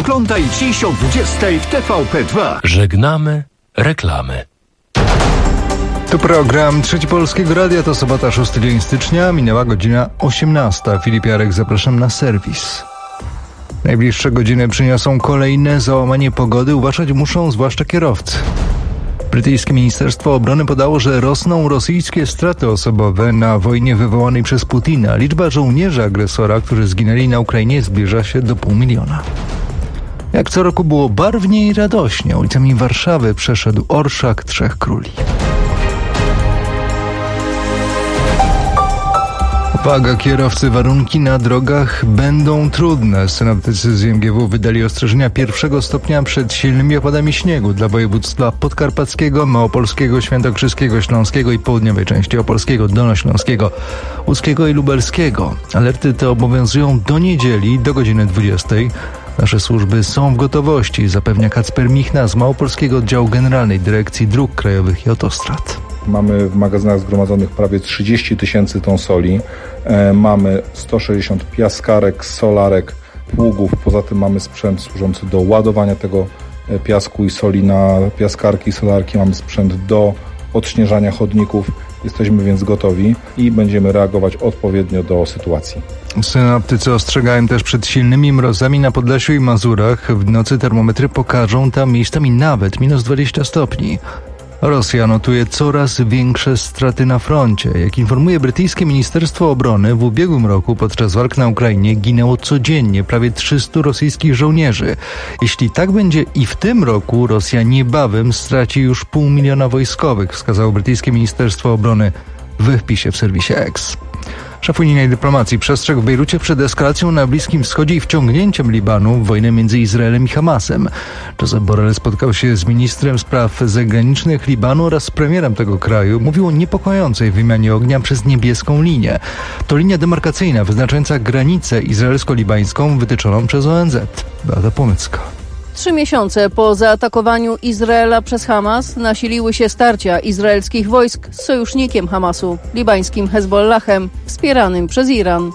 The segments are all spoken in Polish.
Oglądaj dziś o 20:00 w TVP2. Żegnamy reklamy. Tu program Trzeci Polskiego Radia, to sobota, 6 dzień stycznia, minęła godzina 18. Filip Jarek, zapraszam na serwis. Najbliższe godziny przyniosą kolejne załamanie pogody, uważać muszą zwłaszcza kierowcy. Brytyjskie Ministerstwo Obrony podało, że rosną rosyjskie straty osobowe na wojnie wywołanej przez Putina. Liczba żołnierzy agresora, którzy zginęli na Ukrainie, zbliża się do 500 000. Jak co roku było barwnie i radośnie, ulicami Warszawy przeszedł Orszak Trzech Króli. Uwaga kierowcy, warunki na drogach będą trudne. Synoptycy z MGW wydali ostrzeżenia pierwszego stopnia przed silnymi opadami śniegu dla województwa podkarpackiego, małopolskiego, świętokrzyskiego, śląskiego i południowej części opolskiego, dolnośląskiego, łódzkiego i lubelskiego. Alerty te obowiązują do niedzieli, do godziny 20:00. Nasze służby są w gotowości, zapewnia Kacper Michna z Małopolskiego Oddziału Generalnej Dyrekcji Dróg Krajowych i Autostrad. Mamy w magazynach zgromadzonych prawie 30 000 ton soli, mamy 160 piaskarek, solarek, pługów, poza tym mamy sprzęt służący do ładowania tego piasku i soli na piaskarki i solarki, mamy sprzęt do odśnieżania chodników, jesteśmy więc gotowi i będziemy reagować odpowiednio do sytuacji. Synoptycy ostrzegają też przed silnymi mrozami na Podlasiu i Mazurach. W nocy termometry pokażą tam miejscami nawet -20 stopni. Rosja notuje coraz większe straty na froncie. Jak informuje brytyjskie Ministerstwo Obrony, w ubiegłym roku podczas walk na Ukrainie ginęło codziennie prawie 300 rosyjskich żołnierzy. Jeśli tak będzie i w tym roku, Rosja niebawem straci już 500 000 wojskowych, wskazało brytyjskie Ministerstwo Obrony w wpisie w serwisie X. Szef unijnej dyplomacji przestrzegł w Bejrucie przed eskalacją na Bliskim Wschodzie i wciągnięciem Libanu w wojnę między Izraelem i Hamasem. Josep Borrell spotkał się z ministrem spraw zagranicznych Libanu oraz z premierem tego kraju. Mówił o niepokojącej wymianie ognia przez niebieską linię. To linia demarkacyjna wyznaczająca granicę izraelsko-libańską wytyczoną przez ONZ. Beata Płomycka. 3 miesiące po zaatakowaniu Izraela przez Hamas nasiliły się starcia izraelskich wojsk z sojusznikiem Hamasu, libańskim Hezbollahem, wspieranym przez Iran.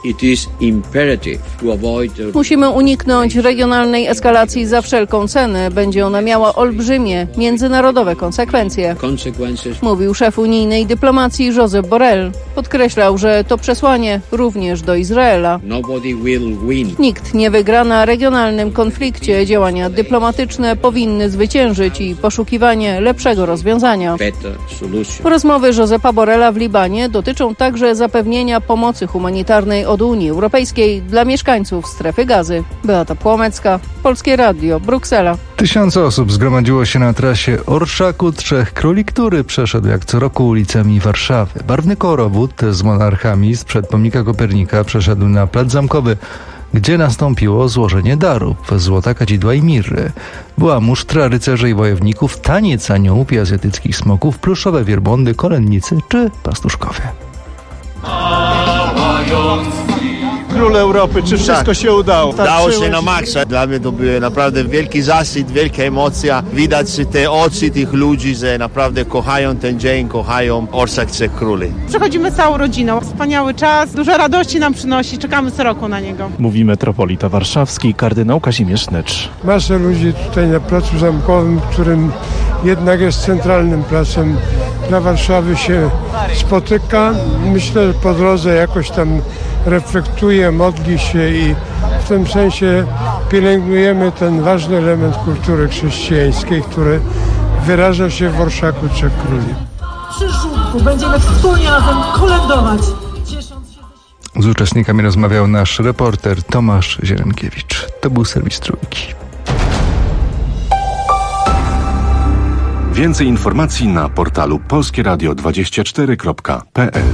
Musimy uniknąć regionalnej eskalacji za wszelką cenę. Będzie ona miała olbrzymie, międzynarodowe konsekwencje, mówił szef unijnej dyplomacji Josep Borrell. Podkreślał, że to przesłanie również do Izraela. Nikt nie wygra na regionalnym konflikcie. Działania dyplomatyczne powinny zwyciężyć i poszukiwanie lepszego rozwiązania. Rozmowy Josepa Borrella w Libanie dotyczą także zapewnienia pomocy humanitarnej od Unii Europejskiej dla mieszkańców strefy Gazy. Beata Płomecka, Polskie Radio, Bruksela. Tysiące osób zgromadziło się na trasie Orszaku Trzech Króli, który przeszedł jak co roku ulicami Warszawy. Barwny korowód z monarchami sprzed pomnika Kopernika przeszedł na Plac Zamkowy, gdzie nastąpiło złożenie darów, złota, kadzidła i mirry. Była musztra rycerzy i wojowników, taniec aniołów i azjatyckich smoków, pluszowe wielbłądy, kolędnicy czy pastuszkowie. Król Europy, czy wszystko się udało? Dało się na maksa. Dla mnie to był naprawdę wielki zaszczyt, wielka emocja. Widać te oczy tych ludzi, że naprawdę kochają ten dzień, kochają Orszak Trzech Króli. Przechodzimy całą rodziną. Wspaniały czas, dużo radości nam przynosi. Czekamy co roku na niego. Mówi metropolita warszawski, kardynał Kazimierz Necz. Masę ludzi tutaj na Placu Zamkowym, którym jednak jest centralnym placem dla Warszawy, się spotyka. Myślę, że po drodze jakoś tam reflektuje, modli się i w tym sensie pielęgnujemy ten ważny element kultury chrześcijańskiej, który wyraża się w Orszaku Trzech Króli. Przy żółtku będziemy wspólnie razem kolędować. Z uczestnikami rozmawiał nasz reporter Tomasz Zielonkiewicz. To był serwis Trójki. Więcej informacji na portalu polskieradio24.pl.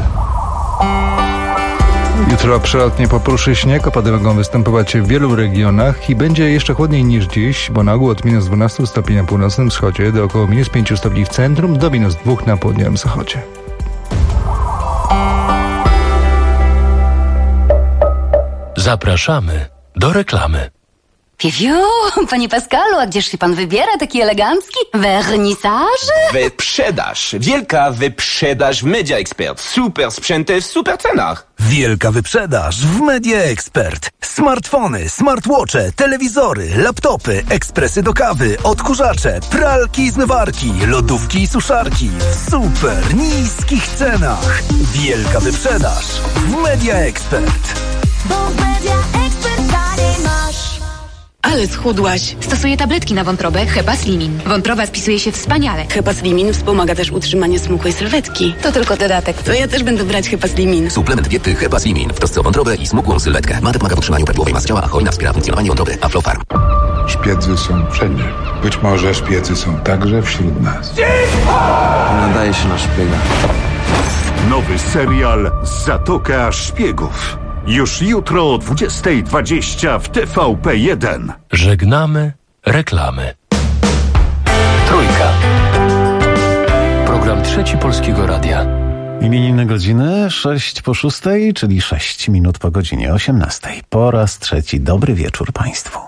Jutro przelotnie popruszy śnieg, opady mogą występować w wielu regionach i będzie jeszcze chłodniej niż dziś, bo na ogół od -12 stopni na północnym wschodzie do około -5 stopni w centrum, do -2 na południowym zachodzie. Zapraszamy do reklamy. Piwiu, panie Pascalu, a gdzież się pan wybiera, taki elegancki? Wernisaż? Wyprzedaż. Wielka wyprzedaż w Media Expert. Super sprzęty w super cenach. Wielka wyprzedaż w Media Expert. Smartfony, smartwatche, telewizory, laptopy, ekspresy do kawy, odkurzacze, pralki i zmywarki, lodówki i suszarki w super niskich cenach. Wielka wyprzedaż w Media Expert. Bo w Media Expert taniej masz. Ale schudłaś. Stosuję tabletki na wątrobę Hepaslimin. Wątroba spisuje się wspaniale. Hepaslimin wspomaga też utrzymanie smukłej sylwetki. To tylko dodatek. To ja też będę brać Hepaslimin. Suplement diety Hepaslimin w trosce o wątrobę i smukłą sylwetkę. Ma pomaga w utrzymaniu prawidłowej masy ciała, a hojna wspiera funkcjonowanie wątroby. Aflofarm. Szpiedzy są wszędzie. Być może szpiedzy są także wśród nas. Nadaje się na szpiega. Nowy serial Zatoka Szpiegów. Już jutro o 20:20 w TVP1. Żegnamy reklamy. Trójka. Program Trzeci Polskiego Radia. Imieniny godziny 6:06, czyli 6 minut po godzinie 18. Po raz trzeci dobry wieczór Państwu.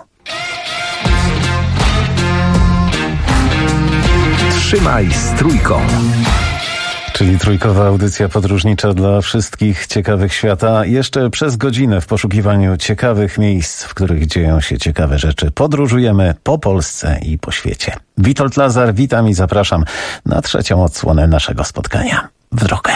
Trzymaj z Trójką. Czyli trójkowa audycja podróżnicza dla wszystkich ciekawych świata. Jeszcze przez godzinę w poszukiwaniu ciekawych miejsc, w których dzieją się ciekawe rzeczy. Podróżujemy po Polsce i po świecie. Witold Lazar, witam i zapraszam na trzecią odsłonę naszego spotkania. W drogę.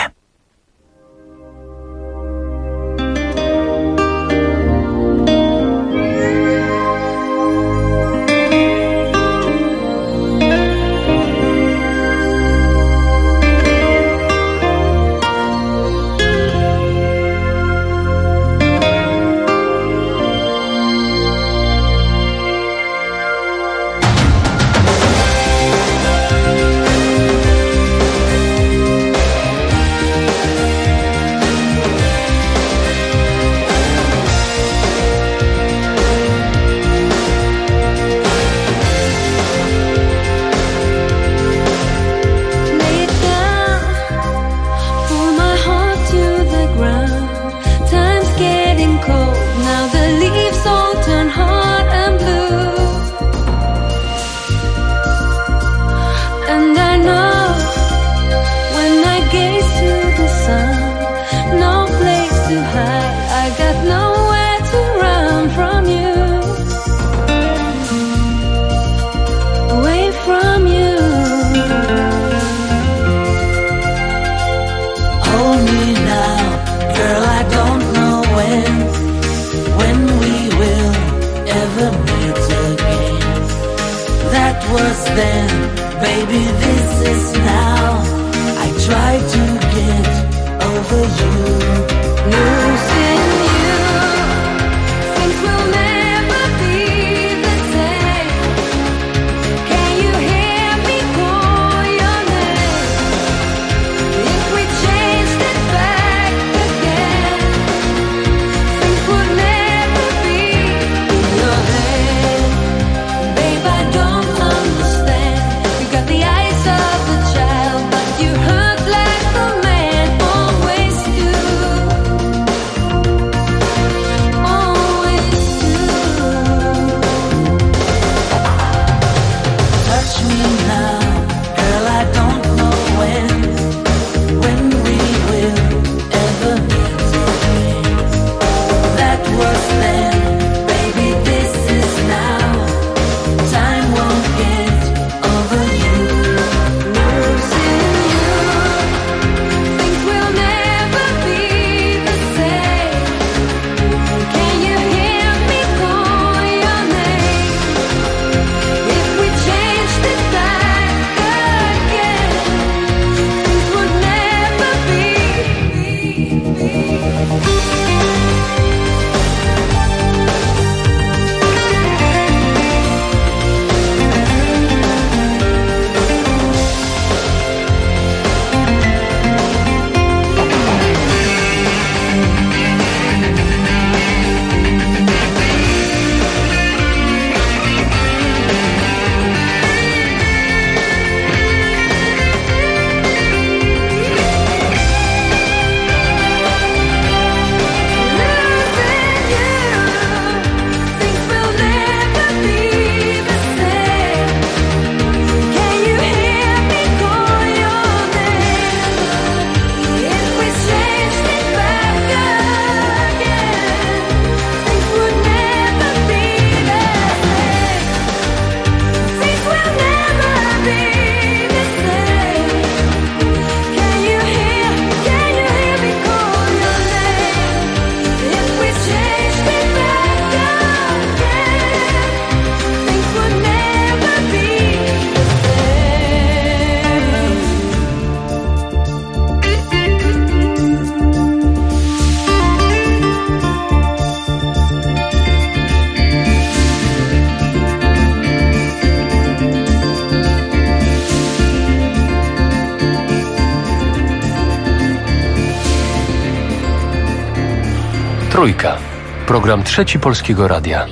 Trójka. Program Trzeci Polskiego Radia.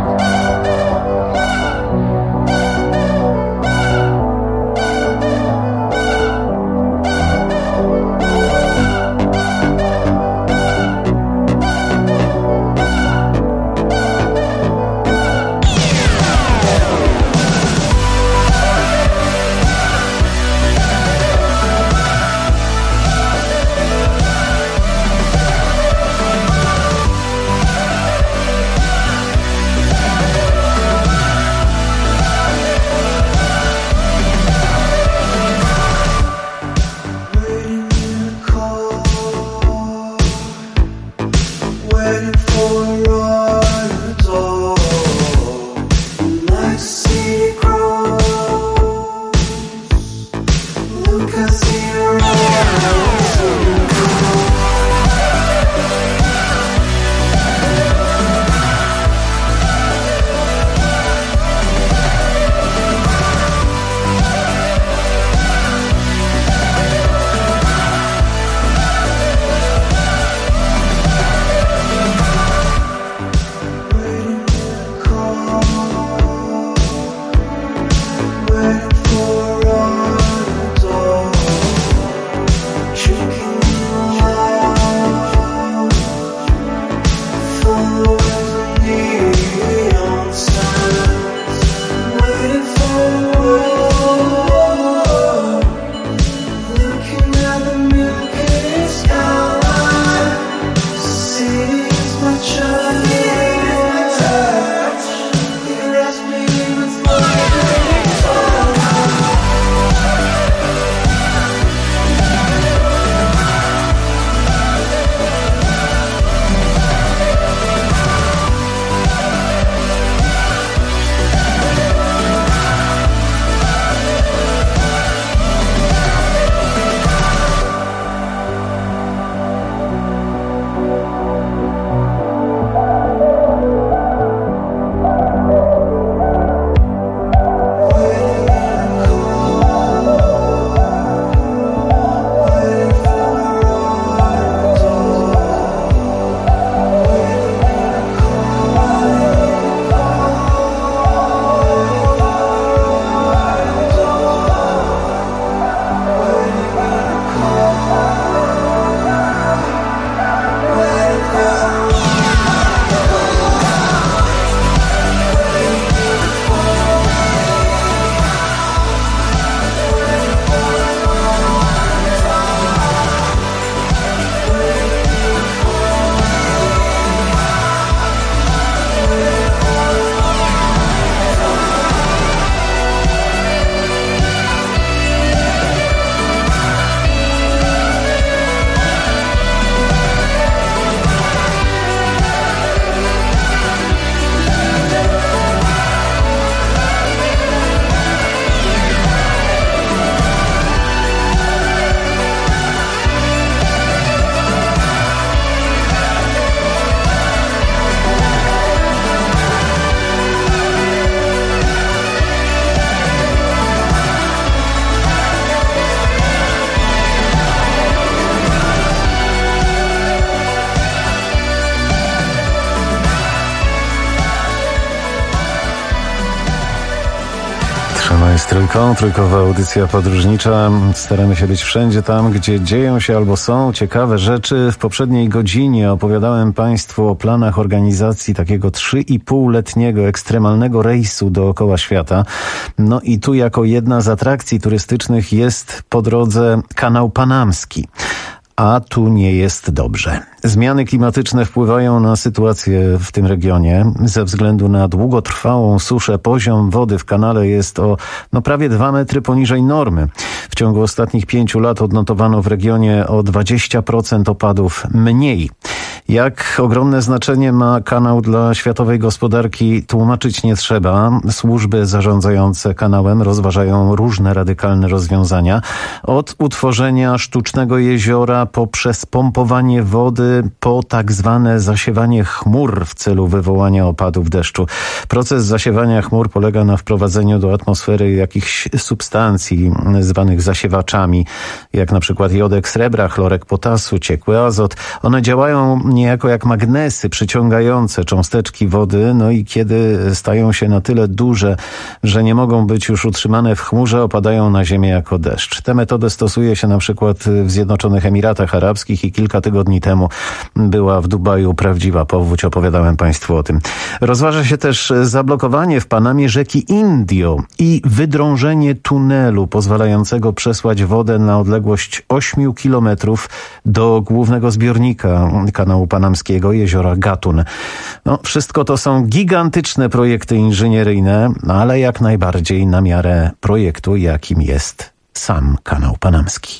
Z Trójką, trójkowa audycja podróżnicza. Staramy się być wszędzie tam, gdzie dzieją się albo są ciekawe rzeczy. W poprzedniej godzinie opowiadałem Państwu o planach organizacji takiego 3,5-letniego ekstremalnego rejsu dookoła świata. No i tu jako jedna z atrakcji turystycznych jest po drodze kanał panamski. A tu nie jest dobrze. Zmiany klimatyczne wpływają na sytuację w tym regionie. Ze względu na długotrwałą suszę poziom wody w kanale jest o prawie 2 metry poniżej normy. W ciągu ostatnich 5 lat odnotowano w regionie o 20% opadów mniej. Jak ogromne znaczenie ma kanał dla światowej gospodarki, tłumaczyć nie trzeba. Służby zarządzające kanałem rozważają różne radykalne rozwiązania. Od utworzenia sztucznego jeziora poprzez pompowanie wody po tak zwane zasiewanie chmur w celu wywołania opadów deszczu. Proces zasiewania chmur polega na wprowadzeniu do atmosfery jakichś substancji zwanych zasiewaczami, jak na przykład jodek srebra, chlorek potasu, ciekły azot. One działają niejako jak magnesy przyciągające cząsteczki wody, no i kiedy stają się na tyle duże, że nie mogą być już utrzymane w chmurze, opadają na ziemię jako deszcz. Tę metodę stosuje się na przykład w Zjednoczonych Emiratach Arabskich i kilka tygodni temu była w Dubaju prawdziwa powódź. Opowiadałem Państwu o tym. Rozważa się też zablokowanie w Panamie rzeki Indio i wydrążenie tunelu pozwalającego przesłać wodę na odległość 8 kilometrów do głównego zbiornika kanału panamskiego, jeziora Gatun. No, wszystko to są gigantyczne projekty inżynieryjne, ale jak najbardziej na miarę projektu, jakim jest sam kanał panamski.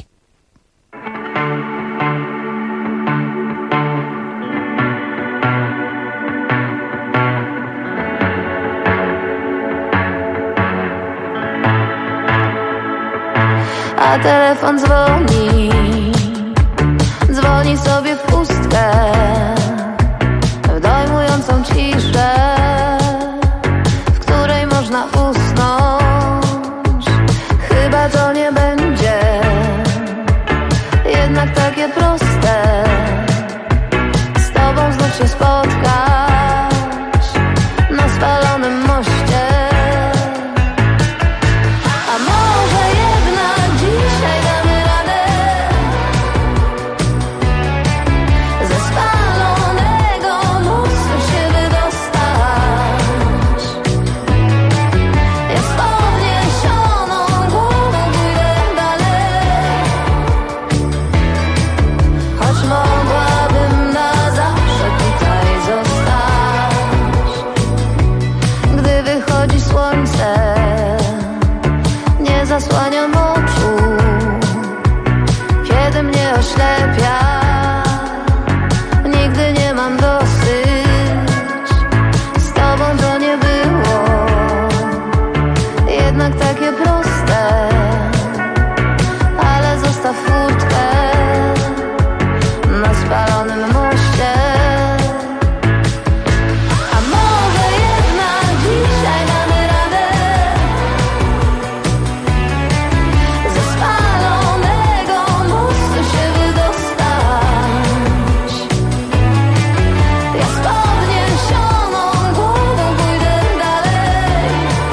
A telefon dzwoni, dzwoni sobie w pustkę, w dojmującą ciszę, w której można usnąć. Chyba to nie będzie jednak takie proste, z tobą znów się spotkać na spalonym moście. Zasłaniam oczu, kiedy mnie oślepia. Nigdy nie mam dosyć, z tobą to nie było jednak takie proste, ale zostaw furtkę na spalonym moście. A może jednak dzisiaj damy radę ze spalonego mostu się wydostać. Ja z podniesioną głową pójdę dalej,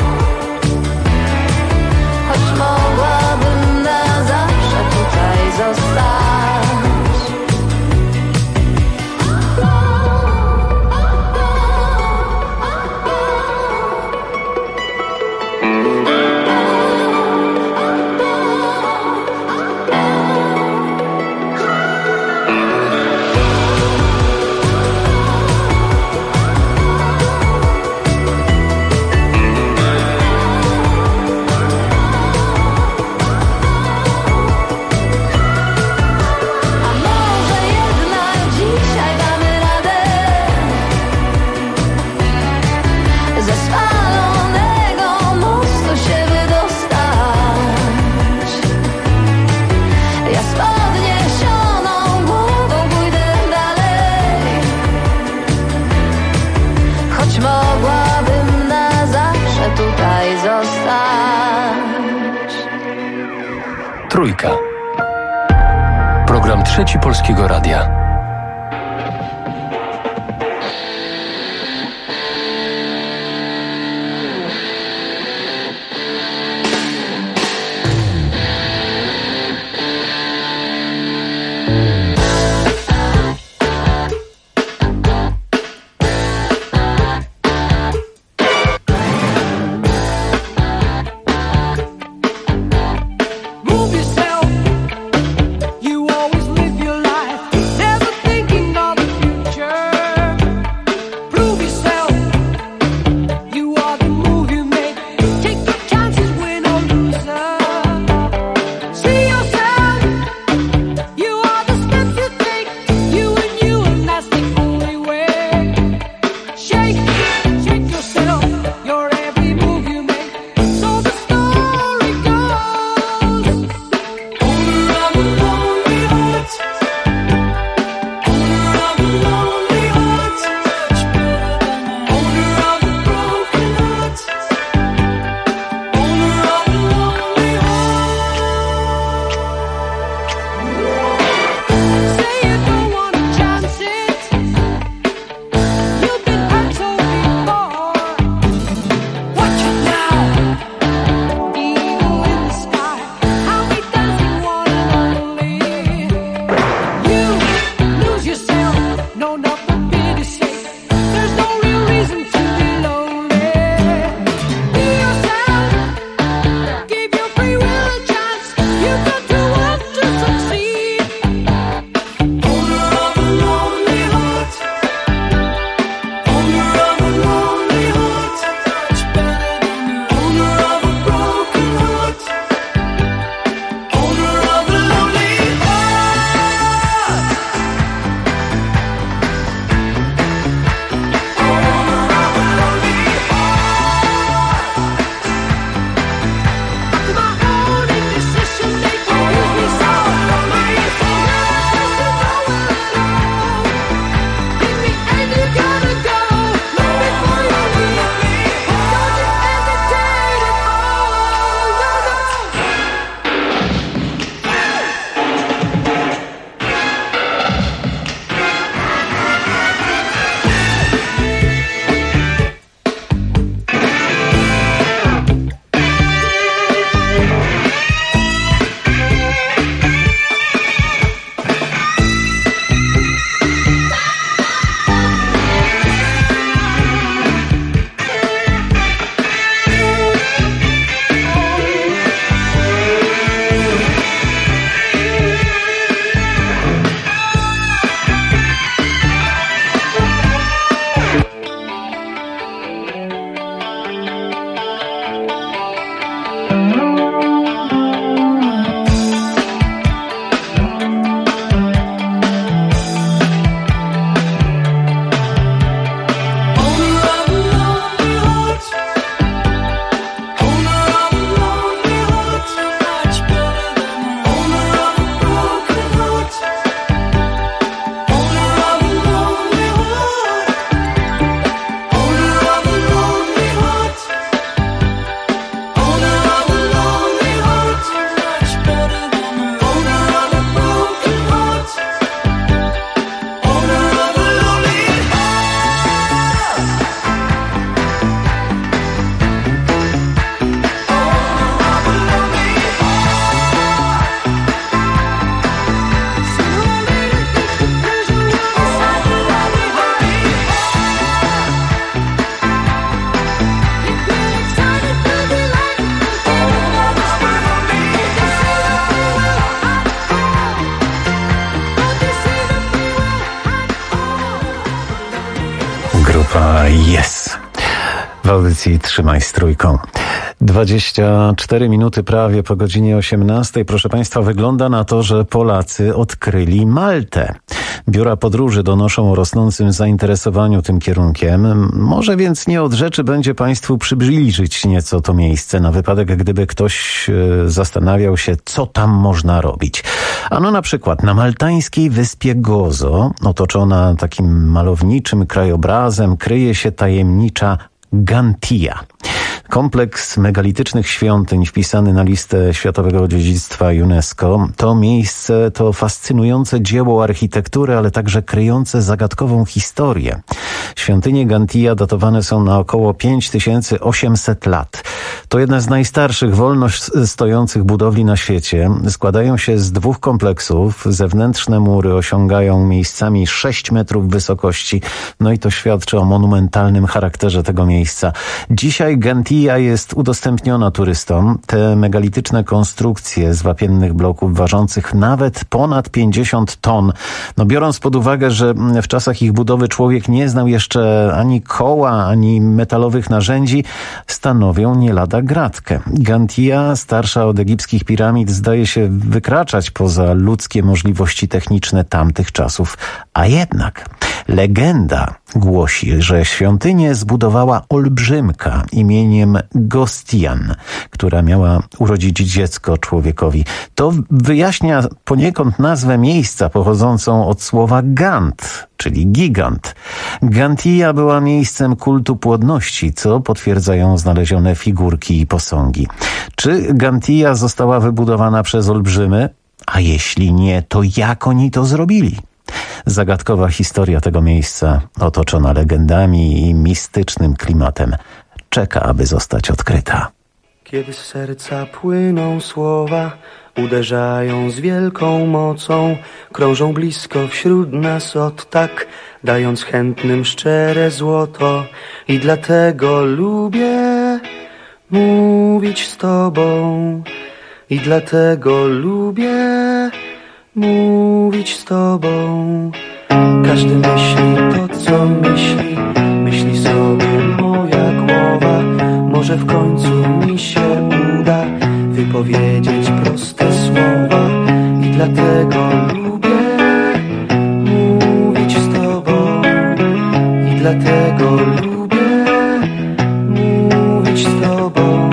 choć mogłabym na zawsze tutaj zostać. A może jednak dzisiaj damy radę ze spalonego mostu się wydostać. Ja z podniesioną głową pójdę dalej, choć mogłabym na zawsze tutaj zostać. Trójka. Program Trzeci Polskiego Radia. Move yourself. You always live your life. Never Yes. W audycji Trzymaj z Trójką. 24 minuty prawie po godzinie 18. Proszę Państwa, wygląda na to, że Polacy odkryli Maltę. Biura podróży donoszą o rosnącym zainteresowaniu tym kierunkiem. Może więc nie od rzeczy będzie Państwu przybliżyć nieco to miejsce, na wypadek, gdyby ktoś zastanawiał się, co tam można robić. Ano na przykład na maltańskiej wyspie Gozo, otoczona takim malowniczym krajobrazem, kryje się tajemnicza Gantia. Kompleks megalitycznych świątyń wpisany na listę Światowego Dziedzictwa UNESCO. To miejsce to fascynujące dzieło architektury, ale także kryjące zagadkową historię. Świątynie Gantia datowane są na około 5800 lat. To jedna z najstarszych wolno stojących budowli na świecie. Składają się z 2 kompleksów. Zewnętrzne mury osiągają miejscami 6 metrów wysokości. No i to świadczy o monumentalnym charakterze tego miejsca. Dzisiaj Gantia jest udostępniona turystom. Te megalityczne konstrukcje z wapiennych bloków ważących nawet ponad 50 ton. No biorąc pod uwagę, że w czasach ich budowy człowiek nie znał jeszcze ani koła, ani metalowych narzędzi, stanowią nie lada gratkę. Gantia, starsza od egipskich piramid, zdaje się wykraczać poza ludzkie możliwości techniczne tamtych czasów. A jednak legenda głosi, że świątynię zbudowała olbrzymka imieniem Gostian, która miała urodzić dziecko człowiekowi. To wyjaśnia poniekąd nazwę miejsca pochodzącą od słowa gant, czyli gigant. Gantia była miejscem kultu płodności, co potwierdzają znalezione figurki i posągi. Czy Gantia została wybudowana przez olbrzymy? A jeśli nie, to jak oni to zrobili? Zagadkowa historia tego miejsca, otoczona legendami i mistycznym klimatem, czeka, aby zostać odkryta. Kiedy z serca płyną słowa, uderzają z wielką mocą, krążą blisko wśród nas od tak, dając chętnym szczere złoto. I dlatego lubię mówić z Tobą, i dlatego lubię mówić z Tobą. Każdy myśli to, co myśli, myśli sobie moja głowa. Może w końcu mi się uda wypowiedzieć proste słowa. I dlatego lubię mówić z Tobą, i dlatego lubię mówić z Tobą.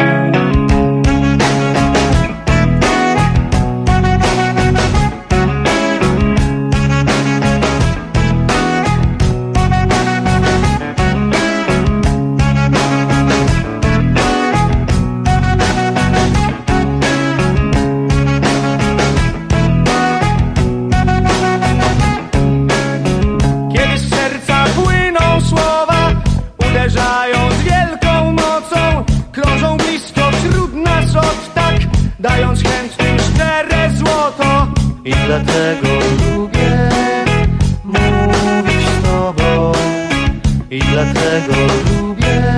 Dając chętnym szczere złoto. I dlatego lubię mówić z Tobą, i dlatego lubię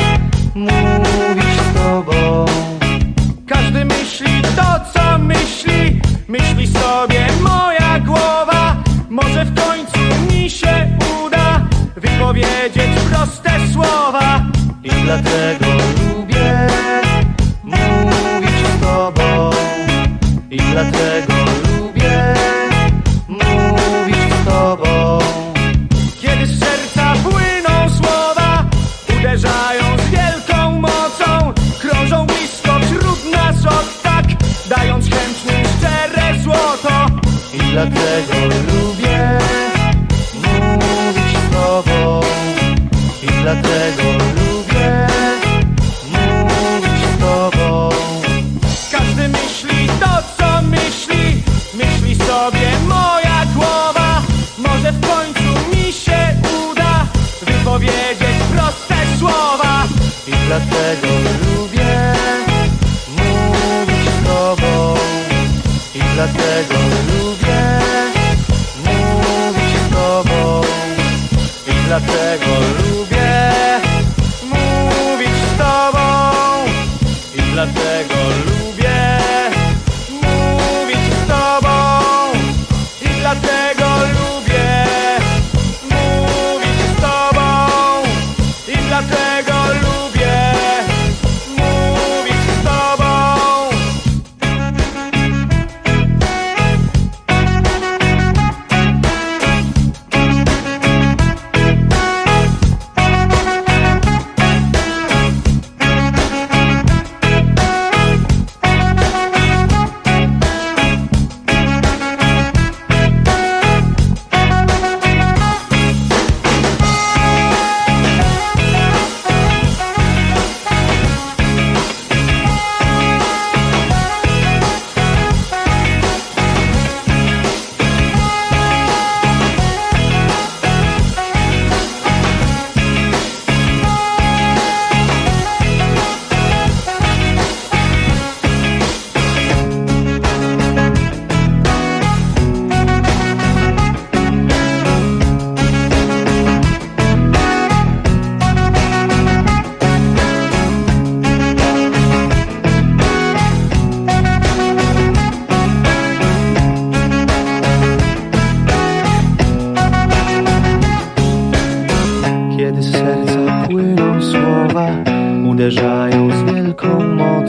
mówić z Tobą. Każdy myśli to, co myśli, myśli sobie moja głowa. Może w końcu mi się uda wypowiedzieć proste słowa. I dlatego lubię mówić z Tobą, i dlatego lubię mówić z Tobą. Kiedy z serca płyną słowa, uderzają z wielką mocą, krążą blisko wśród nas od tak, dając chętnym szczere złoto. I dlatego lubię mówić z Tobą, i dlatego lubię mówić z Tobą. Każdy myśli to, co myśli, myśli sobie moja głowa. Może w końcu mi się uda wypowiedzieć proste słowa. I dlatego lubię mówić z Tobą, i dlatego lubię mówić z Tobą, i dlatego lubię mówić z Tobą, i dlatego lubię mówić z Tobą, i dlatego lubię mówić z Tobą,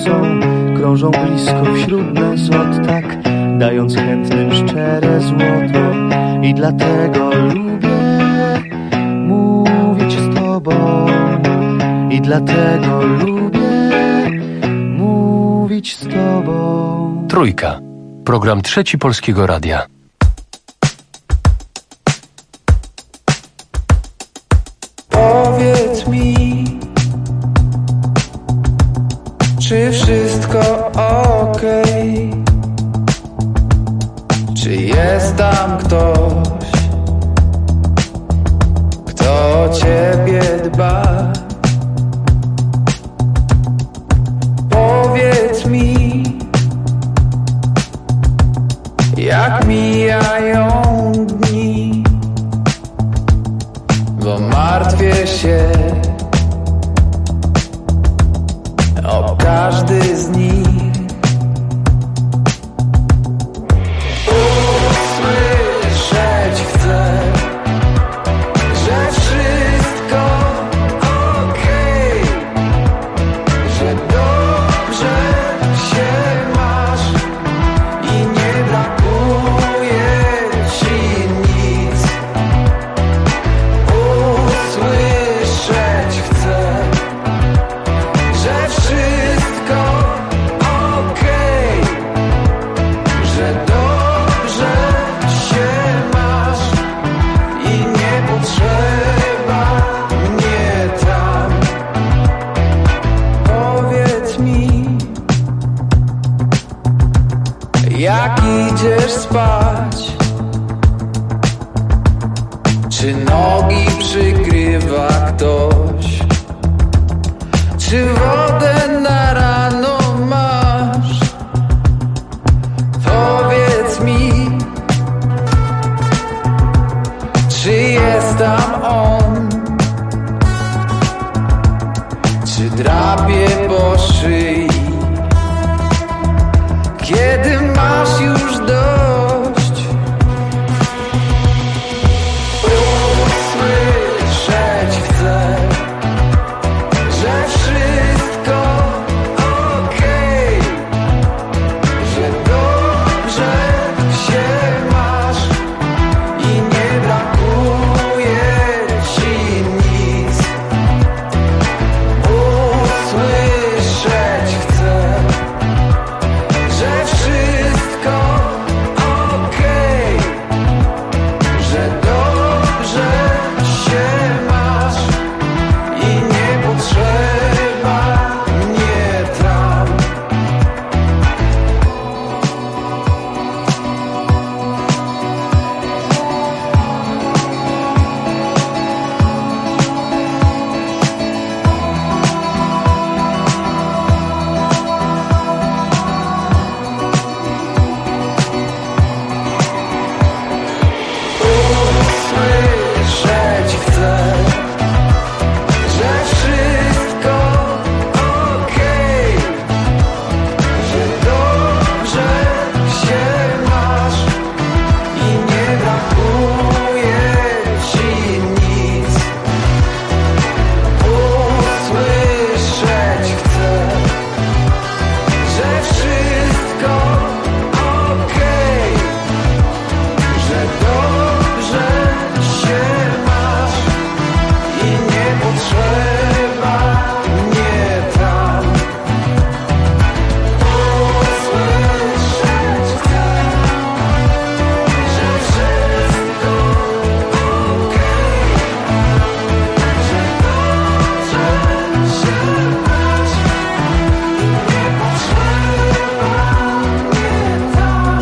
wiozą, krążą blisko wśród nas od tak, dając chętnym szczere złoto. I dlatego lubię mówić z tobą. I dlatego lubię mówić z tobą. Trójka. Program Trzeci Polskiego Radia. Powiedz mi, czy wszystko okej? Czy jest tam ktoś, kto o ciebie dba? Powiedz mi, jak mijają dni, bo martwię się o każdy z nich. Usłyszeć chcę, że wszystko okej, że dobrze się masz i nie brakuje ci nic. Usłyszeć chcę, że wszystko okej, że dobrze się masz i nie potrzeba mnie tam. Powiedz mi, jak idziesz spać? Czy nogi przykrywa ktoś? Czy wodę na rano masz? Powiedz mi, czy jest tam on? Czy drapie po szyi? Kiedy masz już dość? Usłyszeć chcę, że wszystko okej, że dobrze się masz i nie brakuje ci nic. Usłyszeć chcę, że wszystko okej, że dobrze się masz i nie potrzeba mnie tam. Usłyszeć chcę, że wszystko okej, że dobrze się masz i nie brakuje ci nic. Usłyszeć chcę, że wszystko okej, że dobrze się masz i nie potrzeba mnie tam. Usłyszeć chcę, że wszystko okej, że dobrze się masz i nie potrzeba mnie tam.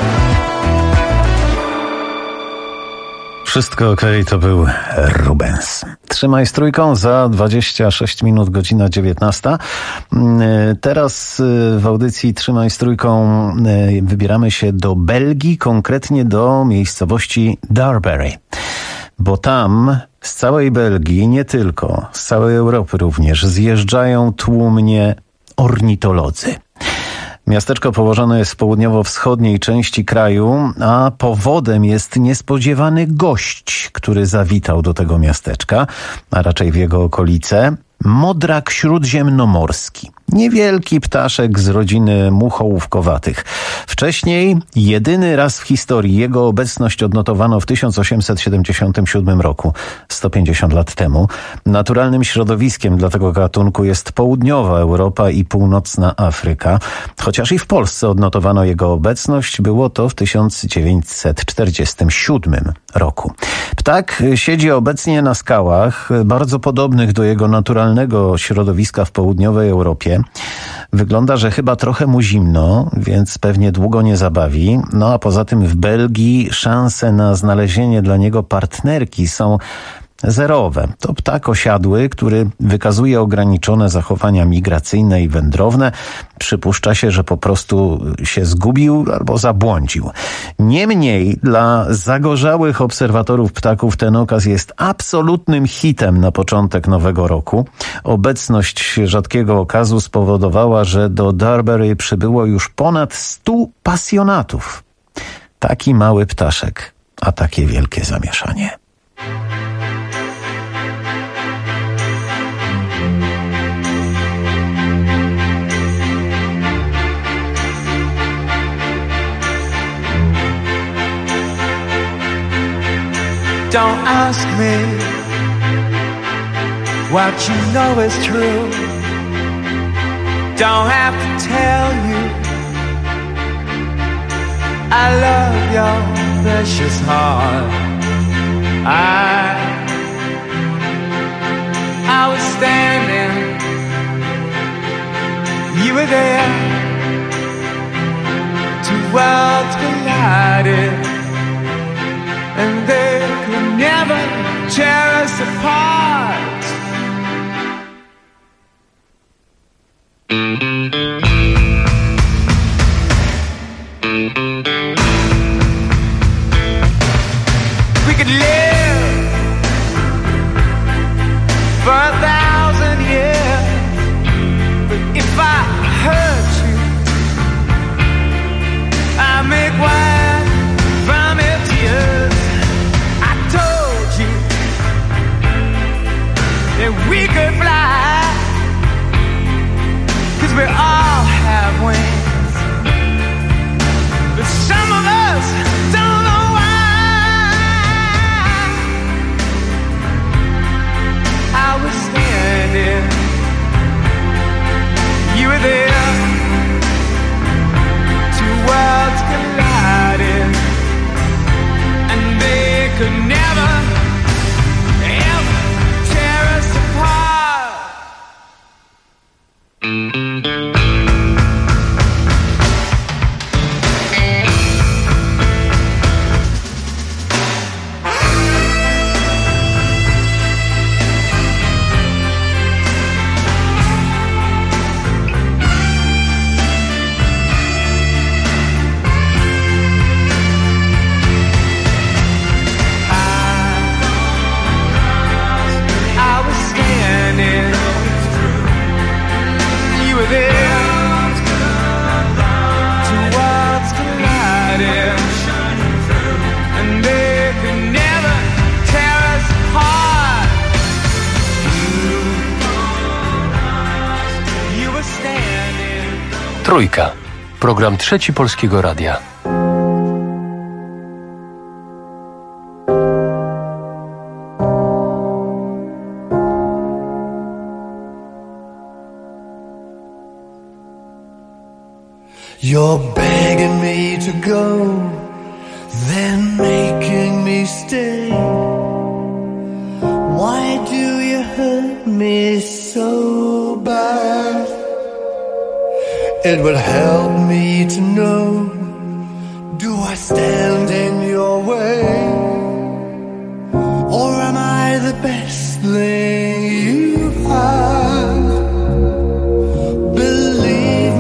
Wszystko okej, to był Rubens. Trzymaj z Trójką, za 26 minut, godzina 19. Teraz w audycji Trzymaj z Trójką wybieramy się do Belgii, konkretnie do miejscowości Darbury. Bo tam z całej Belgii, nie tylko, z całej Europy również, zjeżdżają tłumnie ornitolodzy. Miasteczko położone jest w południowo-wschodniej części kraju, a powodem jest niespodziewany gość, który zawitał do tego miasteczka, a raczej w jego okolice. Modrak śródziemnomorski. Niewielki ptaszek z rodziny muchołówkowatych. Wcześniej, jedyny raz w historii, jego obecność odnotowano w 1877 roku, 150 lat temu. Naturalnym środowiskiem dla tego gatunku jest południowa Europa i północna Afryka. Chociaż i w Polsce odnotowano jego obecność, było to w 1947 roku. Ptak siedzi obecnie na skałach, bardzo podobnych do jego naturalnego środowiska w południowej Europie. Wygląda, że chyba trochę mu zimno, więc pewnie długo nie zabawi. No a poza tym w Belgii szanse na znalezienie dla niego partnerki są zerowe. To ptak osiadły, który wykazuje ograniczone zachowania migracyjne i wędrowne. Przypuszcza się, że po prostu się zgubił albo zabłądził. Niemniej dla zagorzałych obserwatorów ptaków ten okaz jest absolutnym hitem na początek nowego roku. Obecność rzadkiego okazu spowodowała, że do Darbury przybyło już ponad 100 pasjonatów. Taki mały ptaszek, a takie wielkie zamieszanie. Don't ask me what you know is true. Don't have to tell you I love your precious heart. I was standing, you were there. Two worlds collided, and they could never tear us apart. We could live for 1,000 years, but if I hurt you, I make wine from your tears. That we could fly, 'cause we all have wings, but some of us don't know why. I was standing, you were there. Two worlds collided, and they could never Trójka. Program Trzeci Polskiego Radia. You're begging me to go, then making me stay. Why do you hurt me so bad? It would help me to know, do I stand in your way? Or am I the best thing you've had? Believe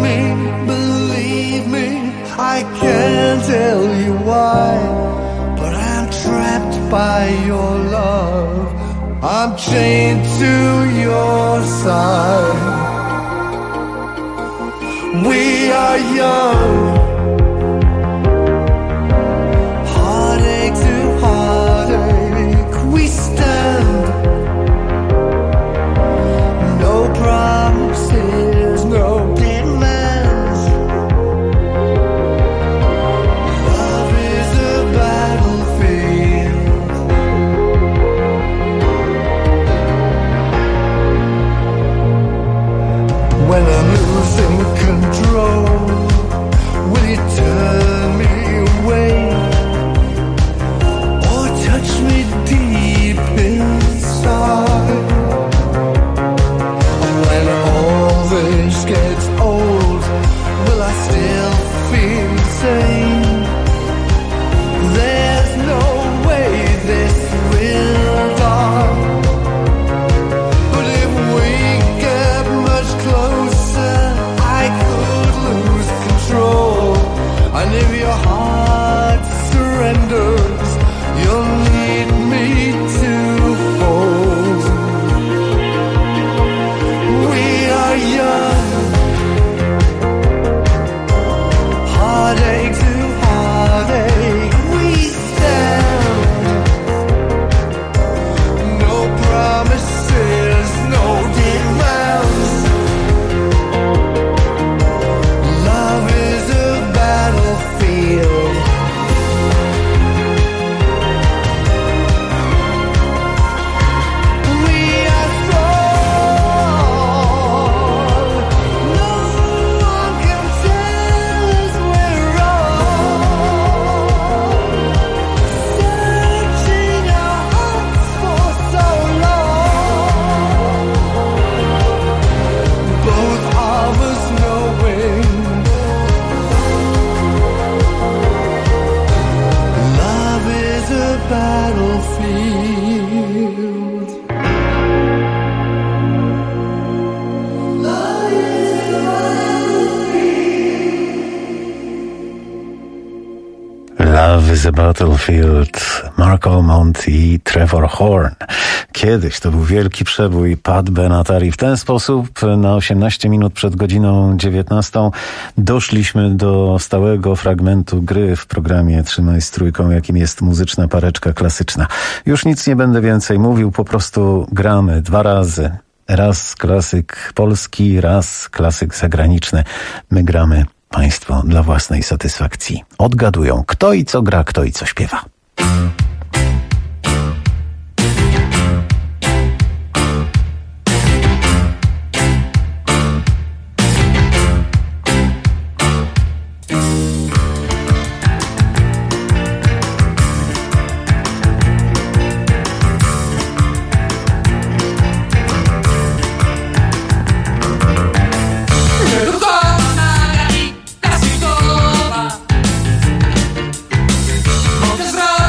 me, I can't tell you why, but I'm trapped by your love. I'm chained to your side. We are young, heartache to heartache we stand. No promises, no losing control. Will you turn me away or touch me deep inside? When all this gets old, will I still feel sane? There's no way this will die. But if we get much closer, I could lose control. And if your heart surrenders, you'll need me to hold. We are young, heartache to heartache we stand. No promises, no demands. Love is a battlefield. We are strong. No one can tell us we're wrong. Searching our hearts for so long. Both of us knowing love is a battlefield. Love is a Love is a Battlefield, Mark Almond i Trevor Horn. Kiedyś to był wielki przebój Pat Benatar. W ten sposób na 18 minut przed godziną 19 doszliśmy do stałego fragmentu gry w programie Trzymaj z Trójką, jakim jest muzyczna pareczka klasyczna. Już nic nie będę więcej mówił, po prostu gramy 2 razy. Raz klasyk polski, raz klasyk zagraniczny. My gramy, państwo dla własnej satysfakcji odgadują, kto i co gra, kto i co śpiewa. Mogę zrobić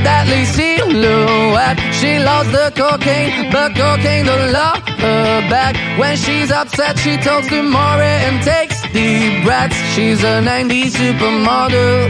deadly silhouette. She loves the cocaine, but cocaine don't love her back. When she's upset, she talks to Maury and takes deep breaths. She's a 90s supermodel.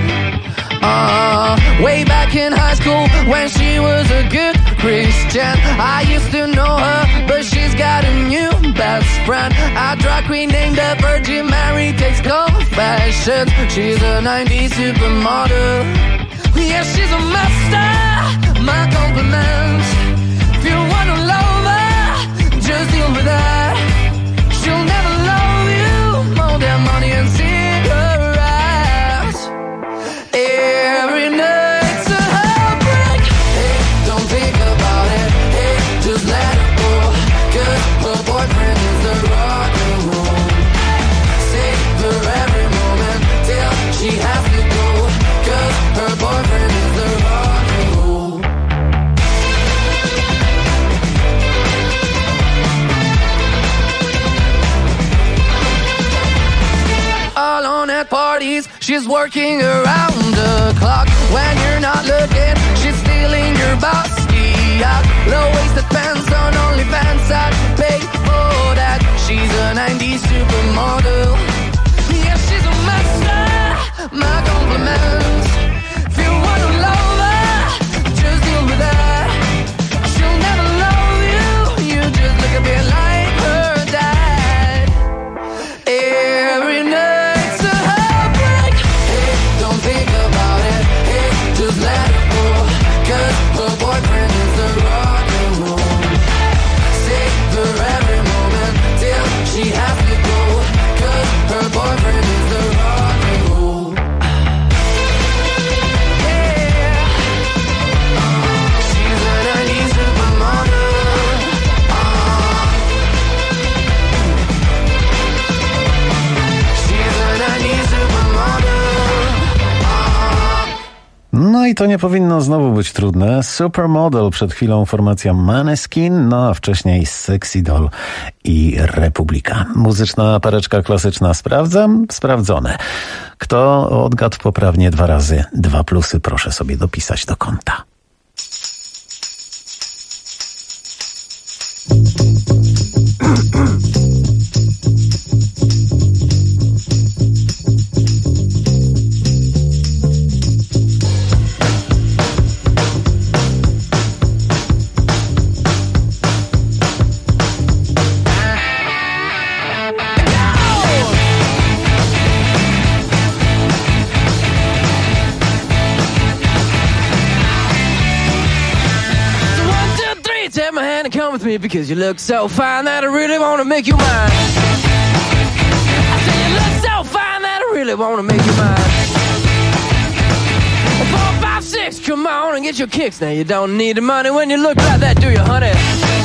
Way back in high school when she was a good Christian, I used to know her, but she's got a new best friend, a drag queen named the Virgin Mary, takes confessions. She's a 90s supermodel. Yeah, she's a master, my compliments. If you wanna love her, just deal with her. She'll never love you more than money and cigarettes. Every night's a heartbreak. Hey, don't think about it. Hey, just let her go. 'Cause her boyfriend is the rock and roll. Save her every moment till she has to go. 'Cause her boyfriend is the rock and roll. Alone at parties, she's working around the clock. When you're not looking, she's stealing your bossy out. Low-waisted pants on OnlyFans, I'd pay for that. She's a 90s supermodel. Yeah, she's a master, my compliments. If you wanna love her, just deal with her. She'll never love you, you just look a bit like her dad. Every night's a heartbreak. Hey, don't think about it. Hey, just let her go. 'Cause her boyfriend is the rock and roll. Save her every moment till she has to go. 'Cause her boyfriend is the rock and roll. Yeah. She's a 90s supermodel. She's a 90s supermodel. No i to nie powinno znowu być trudne. Supermodel, przed chwilą formacja Maneskin, no a wcześniej Sexy Doll i Republika. Muzyczna pareczka klasyczna. Sprawdzam? Sprawdzone. Kto odgadł poprawnie 2 razy 2 plusy, proszę sobie dopisać do konta. Take my hand and come with me because you look so fine that I really want to make you mine. I say you look so fine that I really want to make you mine. 4, 5, 6, come on and get your kicks. Now you don't need the money when you look like that, do you, honey?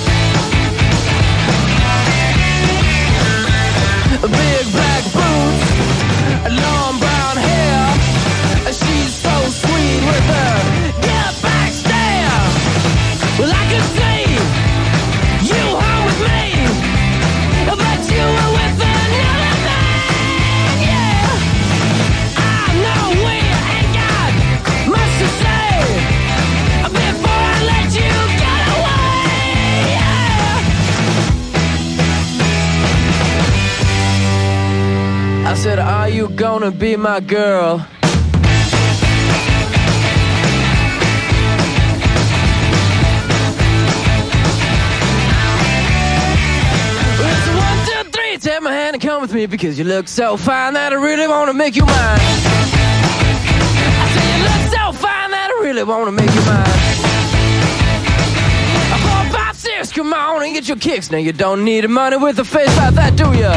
Big black boots, long brown hair. She's so sweet with her get back stare. Well, I could see you home with me, but you were with another man, yeah. I know we ain't got much to say before I let you get away, yeah. I said, are you gonna be my girl? Take my hand and come with me because you look so fine that I really want to make you mine. I say you look so fine that I really want to make you mine. 4, 5, 6, come on and get your kicks. Now you don't need the money with a face like that, do ya?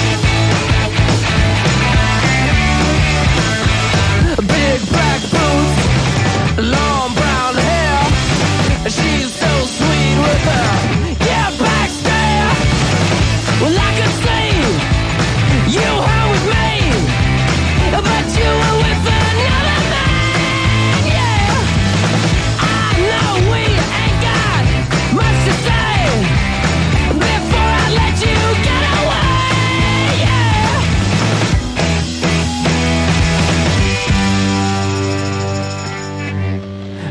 Big black boots, long brown hair. She's so sweet with her yeah back stare. Well, I could see you home with me, but you were with another man, yeah. I know we ain't got much to say before I let you get away, yeah.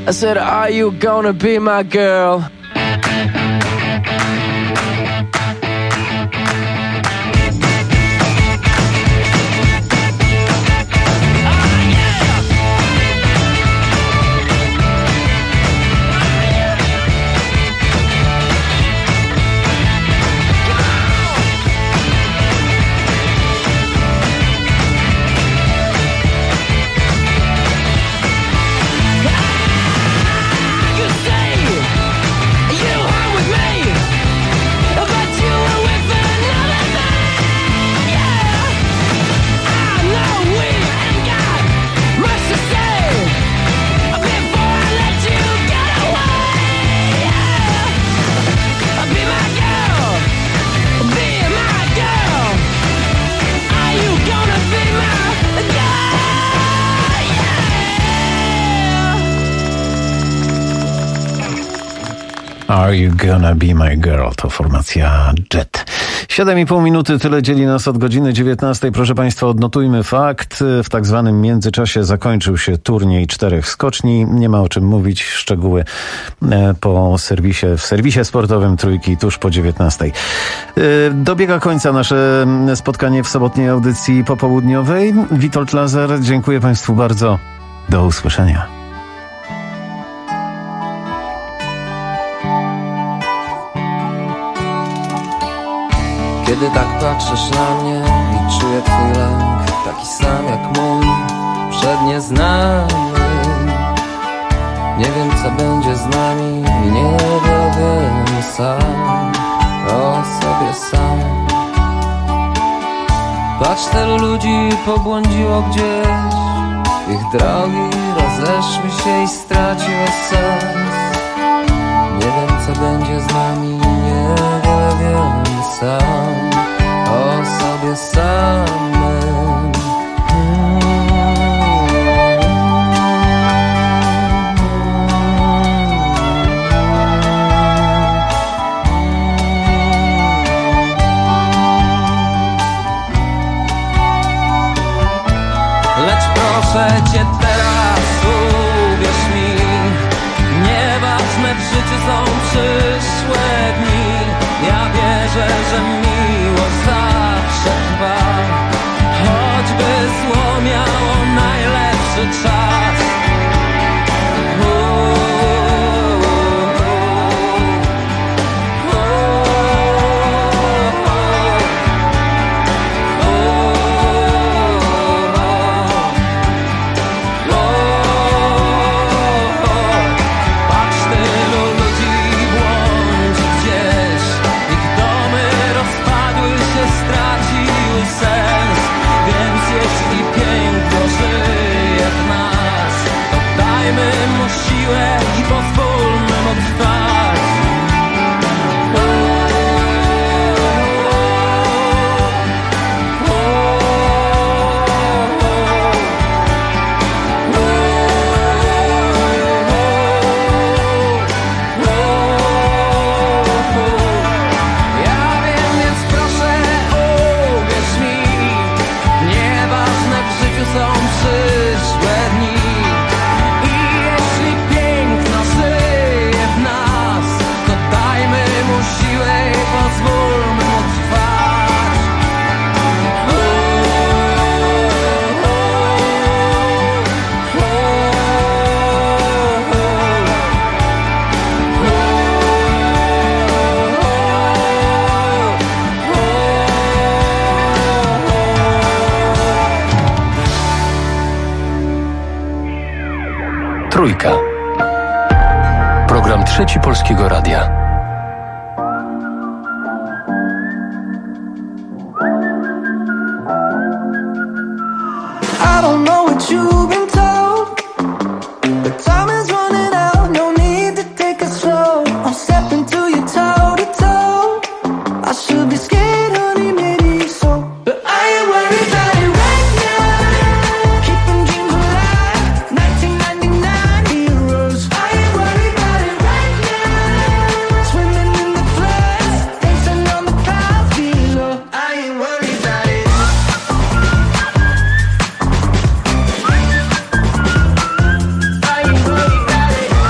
I said, are you gonna be my girl? Are You Gonna Be My Girl? To formacja Jet. 7,5 minuty, tyle dzieli nas od godziny 19. Proszę Państwa, odnotujmy fakt. W tak zwanym międzyczasie zakończył się turniej 4 skoczni. Nie ma o czym mówić. Szczegóły w serwisie sportowym Trójki tuż po 19. Dobiega końca nasze spotkanie w sobotniej audycji popołudniowej. Witold Lazar, dziękuję Państwu bardzo. Do usłyszenia. Kiedy tak patrzysz na mnie i czuję twój lęk, taki sam jak mój, przed nieznanym. Nie wiem co będzie z nami i nie wiem sam, o sobie sam. Patrz, tylu ludzi pobłądziło gdzieś, ich drogi rozeszły się i straciły sens. Nie wiem co będzie z nami, nie wiem sam, o sobie samym. Lecz proszę cię teraz, uwierz mi, nieważne w życiu są przyszłe dni. Ja wierzę, że miłość zawsze trwa, choćby zło miało najlepszy czas. I pozwólmy mu trwać. Ja wiem, więc proszę uwierz mi, nieważne w życiu są przyszłe dni. Pozwólmy mu trwać. Trójka. Program Trzeci Polskiego Radia. I don't know what you've been told, but time is running out, no need to take it slow. I'm stepping to you toe to toe. I should be scared, honey, maybe so, but I ain't worried about it right now. Keeping dreams alive, 1999 heroes. I ain't worried about it right now. Swimming in the floods, dancing on the clouds below. I ain't worried about it. I ain't worried about it.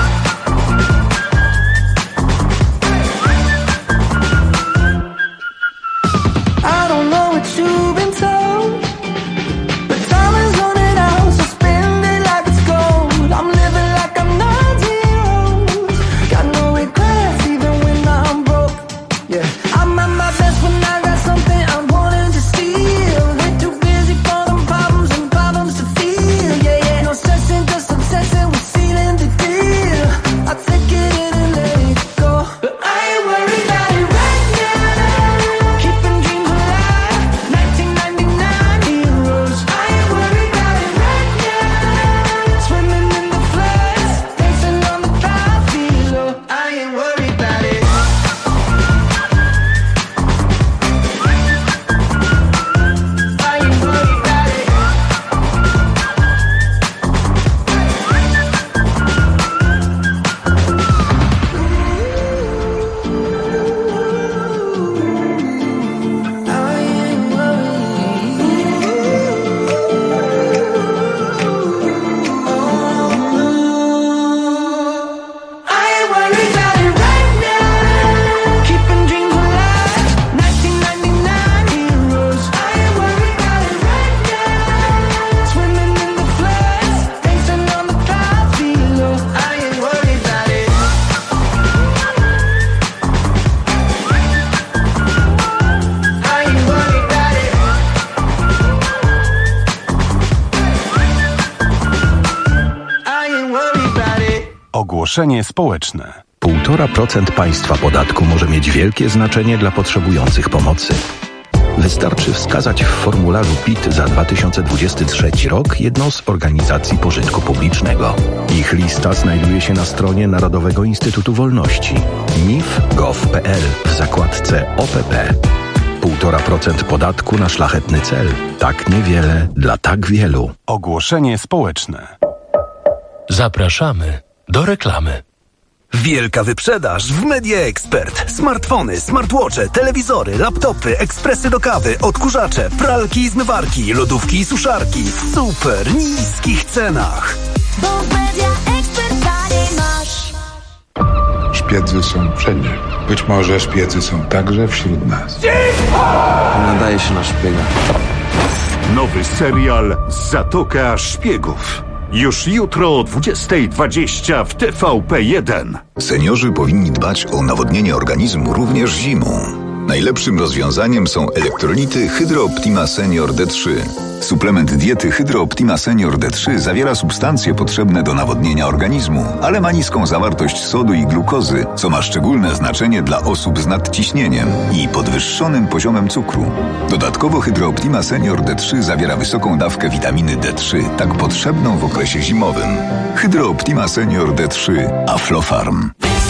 Ogłoszenie społeczne. 1,5% państwa podatku może mieć wielkie znaczenie dla potrzebujących pomocy. Wystarczy wskazać w formularzu PIT za 2023 rok jedną z organizacji pożytku publicznego. Ich lista znajduje się na stronie Narodowego Instytutu Wolności nif.gov.pl w zakładce OPP. 1,5% podatku na szlachetny cel. Tak niewiele dla tak wielu. Ogłoszenie społeczne. Zapraszamy do reklamy. Wielka wyprzedaż w Media Expert. Smartfony, smartwatche, telewizory, laptopy, ekspresy do kawy, odkurzacze, pralki i zmywarki, lodówki i suszarki w super niskich cenach. Bo w Media Expert taniej masz. Szpiedzy są wszędzie. Być może szpiedzy są także wśród nas. Nadaje się na szpiega. Nowy serial Zatoka Szpiegów. Już jutro o 20:20 w TVP1. Seniorzy powinni dbać o nawodnienie organizmu również zimą. Najlepszym rozwiązaniem są elektrolity Hydro Optima Senior D3. Suplement diety Hydro Optima Senior D3 zawiera substancje potrzebne do nawodnienia organizmu, ale ma niską zawartość sodu i glukozy, co ma szczególne znaczenie dla osób z nadciśnieniem i podwyższonym poziomem cukru. Dodatkowo Hydro Optima Senior D3 zawiera wysoką dawkę witaminy D3, tak potrzebną w okresie zimowym. Hydro Optima Senior D3 Aflofarm.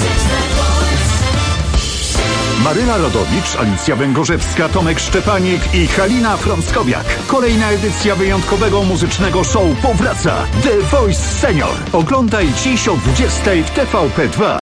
Maryla Rodowicz, Alicja Węgorzewska, Tomek Szczepanik i Halina Frąckowiak. Kolejna edycja wyjątkowego muzycznego show powraca. The Voice Senior. Oglądaj dziś o 20:00 w TVP2.